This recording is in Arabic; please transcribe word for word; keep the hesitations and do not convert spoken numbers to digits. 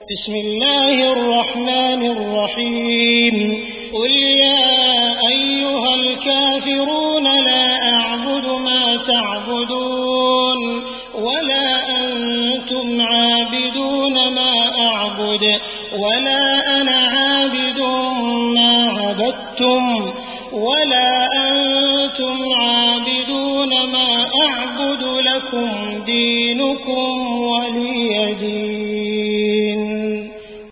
بسم الله الرحمن الرحيم قل يا أيها الكافرون لا أعبد ما تعبدون ولا أنتم عابدون ما أعبد ولا أنا عابد ما عبدتم ولا أنتم عابدون ما أعبد لكم دينكم ولي دين.